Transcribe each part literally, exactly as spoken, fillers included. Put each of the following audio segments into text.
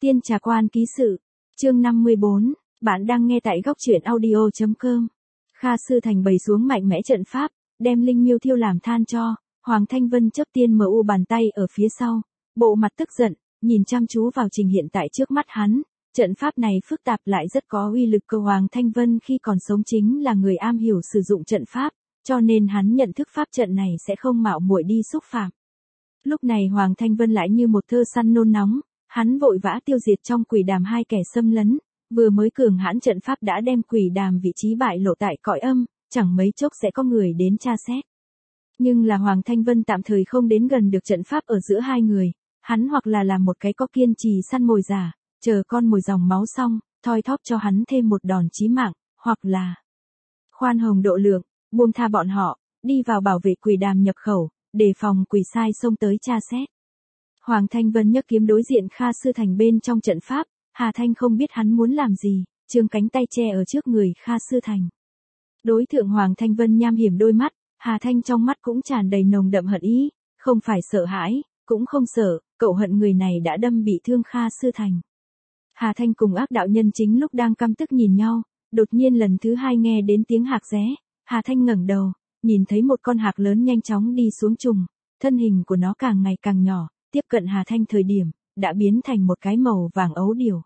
Tiên Trà Quan ký sự, chương năm mươi bốn, bạn đang nghe tại góc truyện audio chấm com. Kha Sư Thành bày xuống mạnh mẽ trận pháp, đem linh miêu thiêu làm than cho, Hoàng Thanh Vân chấp tiên mờ u bàn tay ở phía sau, bộ mặt tức giận, nhìn chăm chú vào trình hiện tại trước mắt hắn. Trận pháp này phức tạp lại rất có uy lực, cơ Hoàng Thanh Vân khi còn sống chính là người am hiểu sử dụng trận pháp, cho nên hắn nhận thức pháp trận này sẽ không mạo muội đi xúc phạm. Lúc này Hoàng Thanh Vân lại như một thơ săn nôn nóng, hắn vội vã tiêu diệt trong quỷ đàm hai kẻ xâm lấn, vừa mới cường hãn trận pháp đã đem quỷ đàm vị trí bại lộ tại cõi âm, chẳng mấy chốc sẽ có người đến tra xét. Nhưng là Hoàng Thanh Vân tạm thời không đến gần được trận pháp ở giữa hai người, hắn hoặc là làm một cái có kiên trì săn mồi giả, chờ con mồi dòng máu xong, thoi thóp cho hắn thêm một đòn chí mạng, hoặc là khoan hồng độ lượng, buông tha bọn họ, đi vào bảo vệ quỷ đàm nhập khẩu, đề phòng quỷ sai xông tới tra xét. Hoàng Thanh Vân nhấc kiếm đối diện Kha Sư Thành bên trong trận pháp, Hà Thanh không biết hắn muốn làm gì, trương cánh tay che ở trước người Kha Sư Thành. Đối thượng Hoàng Thanh Vân nham hiểm đôi mắt, Hà Thanh trong mắt cũng tràn đầy nồng đậm hận ý, không phải sợ hãi, cũng không sợ, cậu hận người này đã đâm bị thương Kha Sư Thành. Hà Thanh cùng ác đạo nhân chính lúc đang căm tức nhìn nhau, đột nhiên lần thứ hai nghe đến tiếng hạc ré, Hà Thanh ngẩng đầu, nhìn thấy một con hạc lớn nhanh chóng đi xuống trùng, thân hình của nó càng ngày càng nhỏ, tiếp cận Hà Thanh thời điểm, đã biến thành một cái màu vàng ấu điểu.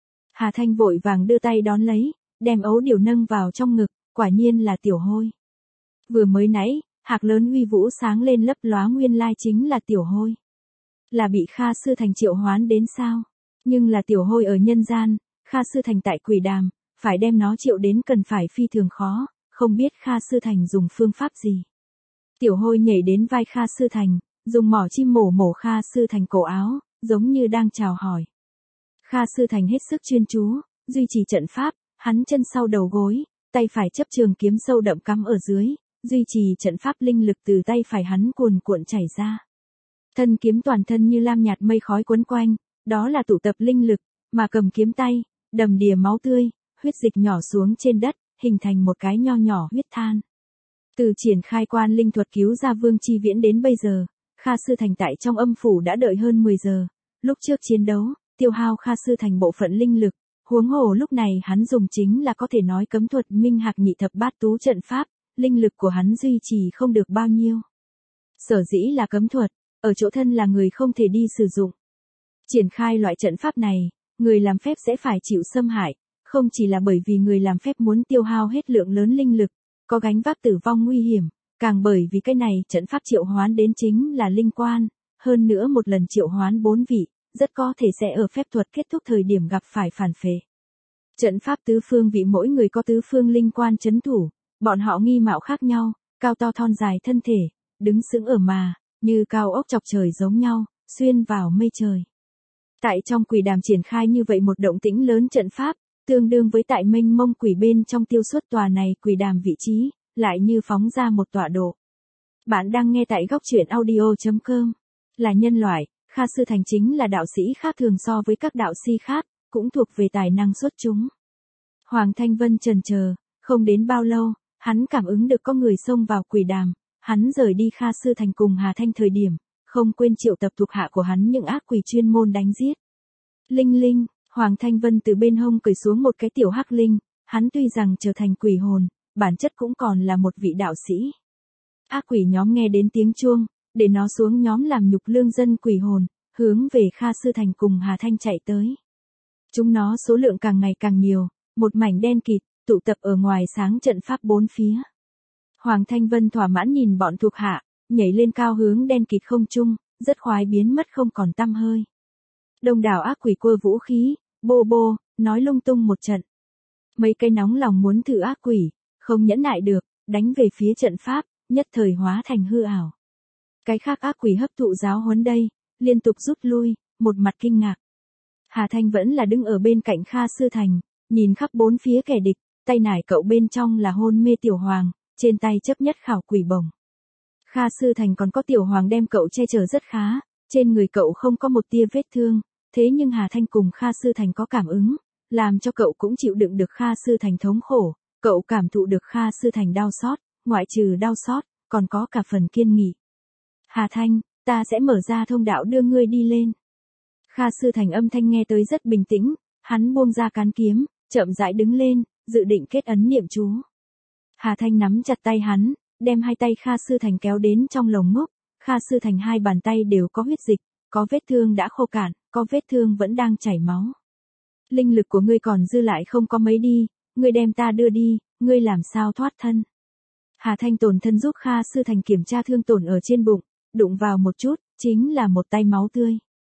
Hà Thanh vội vàng đưa tay đón lấy, đem ấu điểu nâng vào trong ngực, quả nhiên là tiểu hôi. Vừa mới nãy, hạc lớn uy vũ sáng lên lấp lóa nguyên lai chính là tiểu hôi. Là bị Kha Sư Thành triệu hoán đến sao? Nhưng là tiểu hôi ở nhân gian, Kha Sư Thành tại quỷ đàm, phải đem nó triệu đến cần phải phi thường khó, không biết Kha Sư Thành dùng phương pháp gì. Tiểu hôi nhảy đến vai Kha Sư Thành, dùng mỏ chim mổ mổ Kha Sư Thành cổ áo, giống như đang chào hỏi. Kha Sư Thành hết sức chuyên chú, duy trì trận pháp, hắn chân sau đầu gối, tay phải chấp trường kiếm sâu đậm cắm ở dưới, duy trì trận pháp, linh lực từ tay phải hắn cuồn cuộn chảy ra. Thân kiếm toàn thân như lam nhạt mây khói quấn quanh, đó là tụ tập linh lực, mà cầm kiếm tay, đầm đìa máu tươi, huyết dịch nhỏ xuống trên đất, hình thành một cái nho nhỏ huyết than. Từ triển khai quan linh thuật cứu ra Vương Chi Viễn đến bây giờ, Kha Sư Thành tại trong âm phủ đã đợi hơn mười giờ. Lúc trước chiến đấu, tiêu hao Kha Sư Thành bộ phận linh lực, huống hồ lúc này hắn dùng chính là có thể nói cấm thuật Minh Hạc Nhị Thập Bát Tú trận pháp, linh lực của hắn duy trì không được bao nhiêu. Sở dĩ là cấm thuật, ở chỗ thân là người không thể đi sử dụng. Triển khai loại trận pháp này, người làm phép sẽ phải chịu xâm hại, không chỉ là bởi vì người làm phép muốn tiêu hao hết lượng lớn linh lực, có gánh vác tử vong nguy hiểm, càng bởi vì cái này trận pháp triệu hoán đến chính là linh quan, hơn nữa một lần triệu hoán bốn vị, rất có thể sẽ ở phép thuật kết thúc thời điểm gặp phải phản phệ. Trận pháp tứ phương vị mỗi người có tứ phương linh quan trấn thủ, bọn họ nghi mạo khác nhau, cao to thon dài thân thể, đứng sững ở mà, như cao ốc chọc trời giống nhau, xuyên vào mây trời. Tại trong quỷ đàm triển khai như vậy một động tĩnh lớn trận pháp, tương đương với tại mênh mông quỷ bên trong tiêu xuất tòa này quỷ đàm vị trí, lại như phóng ra một tọa độ. Bạn đang nghe tại góc truyện audio chấm com. Là nhân loại, Kha Sư Thành chính là đạo sĩ khác thường so với các đạo sĩ khác, cũng thuộc về tài năng xuất chúng. Hoàng Thanh Vân chần chờ, không đến bao lâu, hắn cảm ứng được có người xông vào quỷ đàm, hắn rời đi Kha Sư Thành cùng Hà Thanh thời điểm, không quên triệu tập thuộc hạ của hắn những ác quỷ chuyên môn đánh giết. Linh linh, Hoàng Thanh Vân từ bên hông cởi xuống một cái tiểu hắc linh, hắn tuy rằng trở thành quỷ hồn, bản chất cũng còn là một vị đạo sĩ. Ác quỷ nhóm nghe đến tiếng chuông, để nó xuống nhóm làm nhục lương dân quỷ hồn, hướng về Kha Sư Thành cùng Hà Thanh chạy tới. Chúng nó số lượng càng ngày càng nhiều, một mảnh đen kịt, tụ tập ở ngoài sáng trận pháp bốn phía. Hoàng Thanh Vân thỏa mãn nhìn bọn thuộc hạ, nhảy lên cao hướng đen kịt không trung, rất khoái biến mất không còn tăm hơi. Đông đảo ác quỷ quơ vũ khí, bô bô, nói lung tung một trận. Mấy cây nóng lòng muốn thử ác quỷ, không nhẫn nại được, đánh về phía trận pháp, nhất thời hóa thành hư ảo. Cái khác ác quỷ hấp thụ giáo huấn đây, liên tục rút lui, một mặt kinh ngạc. Hà Thanh vẫn là đứng ở bên cạnh Kha Sư Thành, nhìn khắp bốn phía kẻ địch, tay nải cậu bên trong là hôn mê tiểu hoàng, trên tay chấp nhất khảo quỷ bổng. Kha Sư Thành còn có tiểu hoàng đem cậu che chở rất khá, trên người cậu không có một tia vết thương, thế nhưng Hà Thanh cùng Kha Sư Thành có cảm ứng, làm cho cậu cũng chịu đựng được Kha Sư Thành thống khổ, cậu cảm thụ được Kha Sư Thành đau xót, ngoại trừ đau xót, còn có cả phần kiên nghị. Hà Thanh, ta sẽ mở ra thông đạo đưa ngươi đi lên. Kha Sư Thành âm thanh nghe tới rất bình tĩnh, hắn buông ra cán kiếm, chậm rãi đứng lên, dự định kết ấn niệm chú. Hà Thanh nắm chặt tay hắn, đem hai tay Kha Sư Thành kéo đến trong lồng ngực. Kha Sư Thành hai bàn tay đều có huyết dịch, có vết thương đã khô cạn, có vết thương vẫn đang chảy máu. Linh lực của ngươi còn dư lại không có mấy đi, ngươi đem ta đưa đi, ngươi làm sao thoát thân. Hà Thanh tổn thân giúp Kha Sư Thành kiểm tra thương tổn ở trên bụng, đụng vào một chút, chính là một tay máu tươi.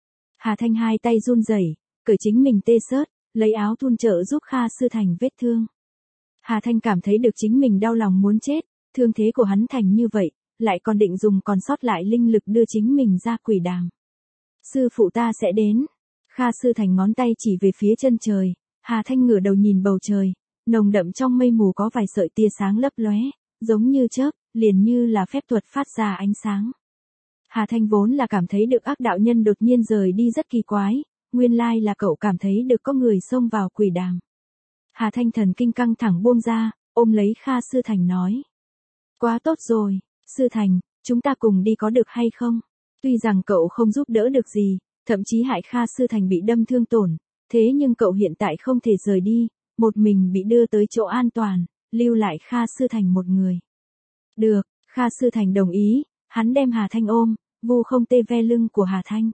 Hà Thanh hai tay run rẩy, cởi chính mình tê sớt, lấy áo thun trợ giúp Kha Sư Thành vết thương. Hà Thanh cảm thấy được chính mình đau lòng muốn chết, thương thế của hắn thành như vậy, lại còn định dùng còn sót lại linh lực đưa chính mình ra quỷ đàm. Sư phụ ta sẽ đến. Kha Sư Thành ngón tay chỉ về phía chân trời, Hà Thanh ngửa đầu nhìn bầu trời, nồng đậm trong mây mù có vài sợi tia sáng lấp lóe, giống như chớp, liền như là phép thuật phát ra ánh sáng. Hà Thanh vốn là cảm thấy được ác đạo nhân đột nhiên rời đi rất kỳ quái, nguyên lai là cậu cảm thấy được có người xông vào quỷ đàm. Hà Thanh thần kinh căng thẳng buông ra, ôm lấy Kha Sư Thành nói. Quá tốt rồi, Sư Thành, chúng ta cùng đi có được hay không? Tuy rằng cậu không giúp đỡ được gì, thậm chí hại Kha Sư Thành bị đâm thương tổn, thế nhưng cậu hiện tại không thể rời đi, một mình bị đưa tới chỗ an toàn, lưu lại Kha Sư Thành một người. Được, Kha Sư Thành đồng ý, hắn đem Hà Thanh ôm, vu không tê ve lưng của Hà Thanh.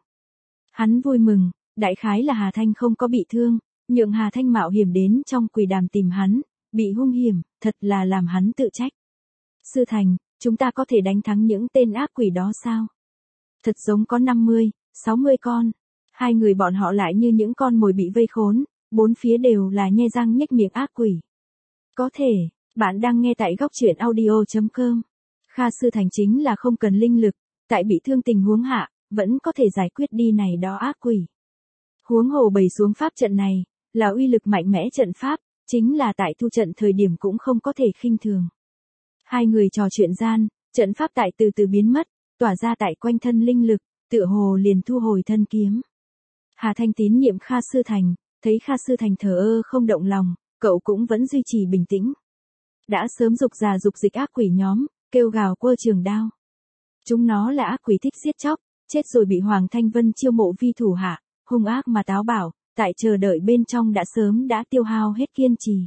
Hắn vui mừng, đại khái là Hà Thanh không có bị thương, nhượng Hà Thanh mạo hiểm đến trong quỷ đàm tìm hắn, bị hung hiểm, thật là làm hắn tự trách. Sư Thành, chúng ta có thể đánh thắng những tên ác quỷ đó sao? Thật giống có năm mươi, sáu mươi con. Hai người bọn họ lại như những con mồi bị vây khốn, bốn phía đều là nhe răng nhếch miệng ác quỷ. Có thể, bạn đang nghe tại góc truyện audio chấm com. Kha Sư Thành chính là không cần linh lực, tại bị thương tình huống hạ, vẫn có thể giải quyết đi này đó ác quỷ. Huống hồ bày xuống pháp trận này, là uy lực mạnh mẽ trận pháp, chính là tại thu trận thời điểm cũng không có thể khinh thường. Hai người trò chuyện gian, trận pháp tại từ từ biến mất, tỏa ra tại quanh thân linh lực, tựa hồ liền thu hồi thân kiếm. Hà Thanh tín nhiệm Kha Sư Thành, thấy Kha Sư Thành thờ ơ không động lòng, cậu cũng vẫn duy trì bình tĩnh. Đã sớm dục già dục dịch ác quỷ nhóm, kêu gào quơ trường đao. Chúng nó là ác quỷ thích giết chóc, chết rồi bị Hoàng Thanh Vân chiêu mộ vi thủ hạ, hung ác mà táo bạo, tại chờ đợi bên trong đã sớm đã tiêu hao hết kiên trì.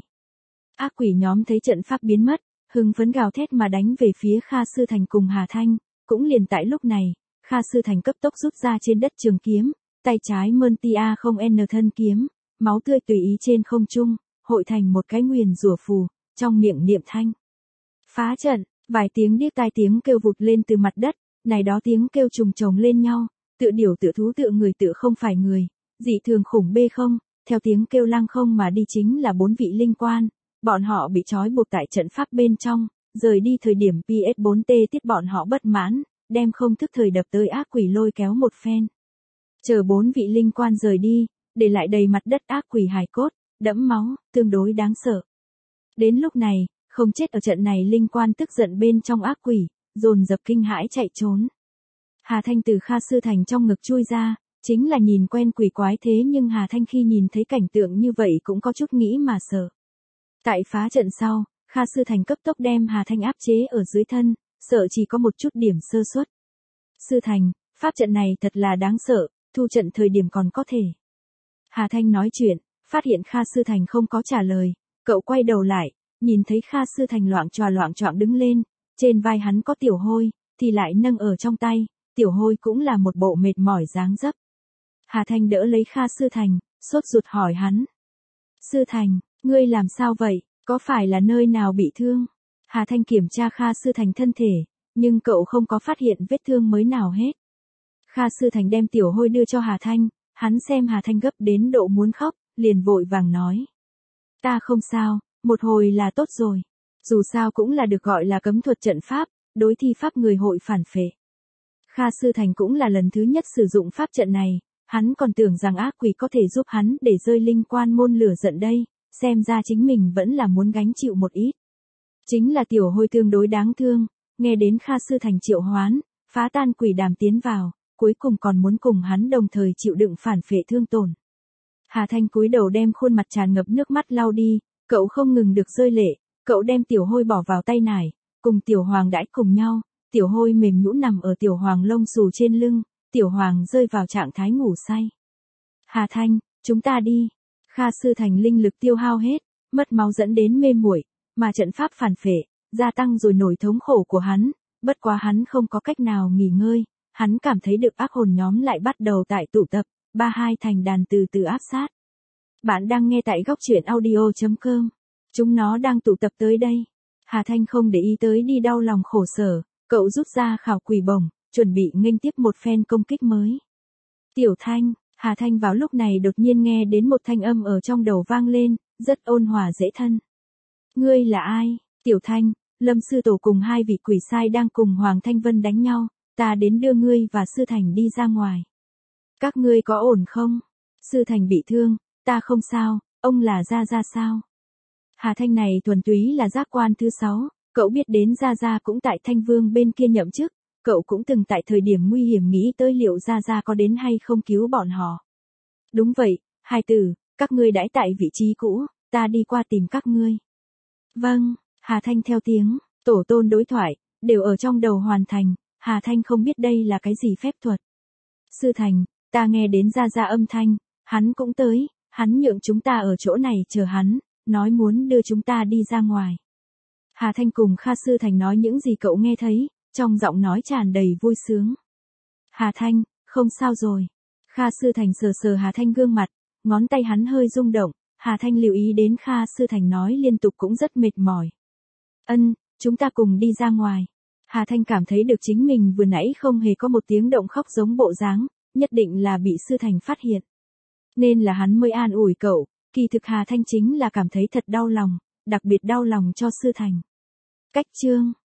Ác quỷ nhóm thấy trận pháp biến mất, hưng phấn gào thét mà đánh về phía Kha Sư Thành cùng Hà Thanh, cũng liền tại lúc này, Kha Sư Thành cấp tốc rút ra trên đất trường kiếm, tay trái mơn tia không n thân kiếm, máu tươi tùy ý trên không trung, hội thành một cái nguyền rủa phù, trong miệng niệm thanh. Phá trận, vài tiếng điếc tai tiếng kêu vụt lên từ mặt đất, này đó tiếng kêu trùng chồng lên nhau, tựa điểu tựa thú tựa người tựa không phải người, dị thường khủng bê không, theo tiếng kêu lăng không mà đi chính là bốn vị linh quan, bọn họ bị trói buộc tại trận pháp bên trong, rời đi thời điểm pê ét bốn tê tiết bọn họ bất mãn, đem không thức thời đập tới ác quỷ lôi kéo một phen. Chờ bốn vị linh quan rời đi, để lại đầy mặt đất ác quỷ hài cốt, đẫm máu, tương đối đáng sợ. Đến lúc này, không chết ở trận này linh quan tức giận bên trong ác quỷ, dồn dập kinh hãi chạy trốn. Hà Thanh từ Kha Sư Thành trong ngực chui ra, chính là nhìn quen quỷ quái thế nhưng Hà Thanh khi nhìn thấy cảnh tượng như vậy cũng có chút nghĩ mà sợ. Tại phá trận sau, Kha Sư Thành cấp tốc đem Hà Thanh áp chế ở dưới thân, sợ chỉ có một chút điểm sơ suất. Sư Thành, pháp trận này thật là đáng sợ, thu trận thời điểm còn có thể. Hà Thanh nói chuyện, phát hiện Kha Sư Thành không có trả lời, cậu quay đầu lại, nhìn thấy Kha Sư Thành loạng choạng loạng choạng đứng lên, trên vai hắn có tiểu hôi, thì lại nâng ở trong tay, tiểu hôi cũng là một bộ mệt mỏi dáng dấp. Hà Thanh đỡ lấy Kha Sư Thành, sốt ruột hỏi hắn. Sư Thành, ngươi làm sao vậy, có phải là nơi nào bị thương? Hà Thanh kiểm tra Kha Sư Thành thân thể, nhưng cậu không có phát hiện vết thương mới nào hết. Kha Sư Thành đem tiểu hôi đưa cho Hà Thanh, hắn xem Hà Thanh gấp đến độ muốn khóc, liền vội vàng nói. Ta không sao, một hồi là tốt rồi. Dù sao cũng là được gọi là cấm thuật trận pháp, đối thi pháp người hội phản phệ. Kha Sư Thành cũng là lần thứ nhất sử dụng pháp trận này, hắn còn tưởng rằng ác quỷ có thể giúp hắn để rơi linh quan môn lửa giận đây, xem ra chính mình vẫn là muốn gánh chịu một ít. Chính là tiểu hôi tương đối đáng thương, nghe đến Kha Sư Thành triệu hoán, phá tan quỷ đàm tiến vào, cuối cùng còn muốn cùng hắn đồng thời chịu đựng phản phệ thương tổn. Hà Thanh cúi đầu đem khuôn mặt tràn ngập nước mắt lau đi, cậu không ngừng được rơi lệ, cậu đem tiểu hôi bỏ vào tay nải, cùng tiểu hoàng đãi cùng nhau, tiểu hôi mềm nhũn nằm ở tiểu hoàng lông xù trên lưng, tiểu hoàng rơi vào trạng thái ngủ say. Hà Thanh, chúng ta đi. Kha Sư Thành linh lực tiêu hao hết, mất máu dẫn đến mê muội, mà trận pháp phản phệ, gia tăng rồi nỗi thống khổ của hắn, bất quá hắn không có cách nào nghỉ ngơi, hắn cảm thấy được ác hồn nhóm lại bắt đầu tại tụ tập, ba hai thành đàn từ từ áp sát. Bạn đang nghe tại góc truyện audio.com. Chúng nó đang tụ tập tới đây. Hà Thanh không để ý tới đi đau lòng khổ sở, cậu rút ra khảo quỷ bổng, chuẩn bị nghênh tiếp một phen công kích mới. Tiểu Thanh, Hà Thanh vào lúc này đột nhiên nghe đến một thanh âm ở trong đầu vang lên, rất ôn hòa dễ thân. Ngươi là ai? Tiểu Thanh, Lâm Sư Tổ cùng hai vị quỷ sai đang cùng Hoàng Thanh Vân đánh nhau, ta đến đưa ngươi và Sư Thành đi ra ngoài. Các ngươi có ổn không? Sư Thành bị thương, ta không sao, ông là Gia Gia sao? Hà Thanh này thuần túy là giác quan thứ sáu, cậu biết đến Gia Gia cũng tại Thanh Vương bên kia nhậm chức, cậu cũng từng tại thời điểm nguy hiểm nghĩ tới liệu Gia Gia có đến hay không cứu bọn họ. Đúng vậy, hai tử, các ngươi đãi tại vị trí cũ, ta đi qua tìm các ngươi. Vâng, Hà Thanh theo tiếng, tổ tôn đối thoại, đều ở trong đầu hoàn thành, Hà Thanh không biết đây là cái gì phép thuật. Sư Thành, ta nghe đến Gia Gia âm thanh, hắn cũng tới, hắn nhượng chúng ta ở chỗ này chờ hắn, nói muốn đưa chúng ta đi ra ngoài. Hà Thanh cùng Kha Sư Thành nói những gì cậu nghe thấy, trong giọng nói tràn đầy vui sướng. Hà Thanh, không sao rồi. Kha Sư Thành sờ sờ Hà Thanh gương mặt, ngón tay hắn hơi rung động, Hà Thanh lưu ý đến Kha Sư Thành nói liên tục cũng rất mệt mỏi. Ân, chúng ta cùng đi ra ngoài. Hà Thanh cảm thấy được chính mình vừa nãy không hề có một tiếng động khóc giống bộ dáng, nhất định là bị Sư Thành phát hiện. Nên là hắn mới an ủi cậu, kỳ thực Hà Thanh chính là cảm thấy thật đau lòng, đặc biệt đau lòng cho Sư Thành. Cách chương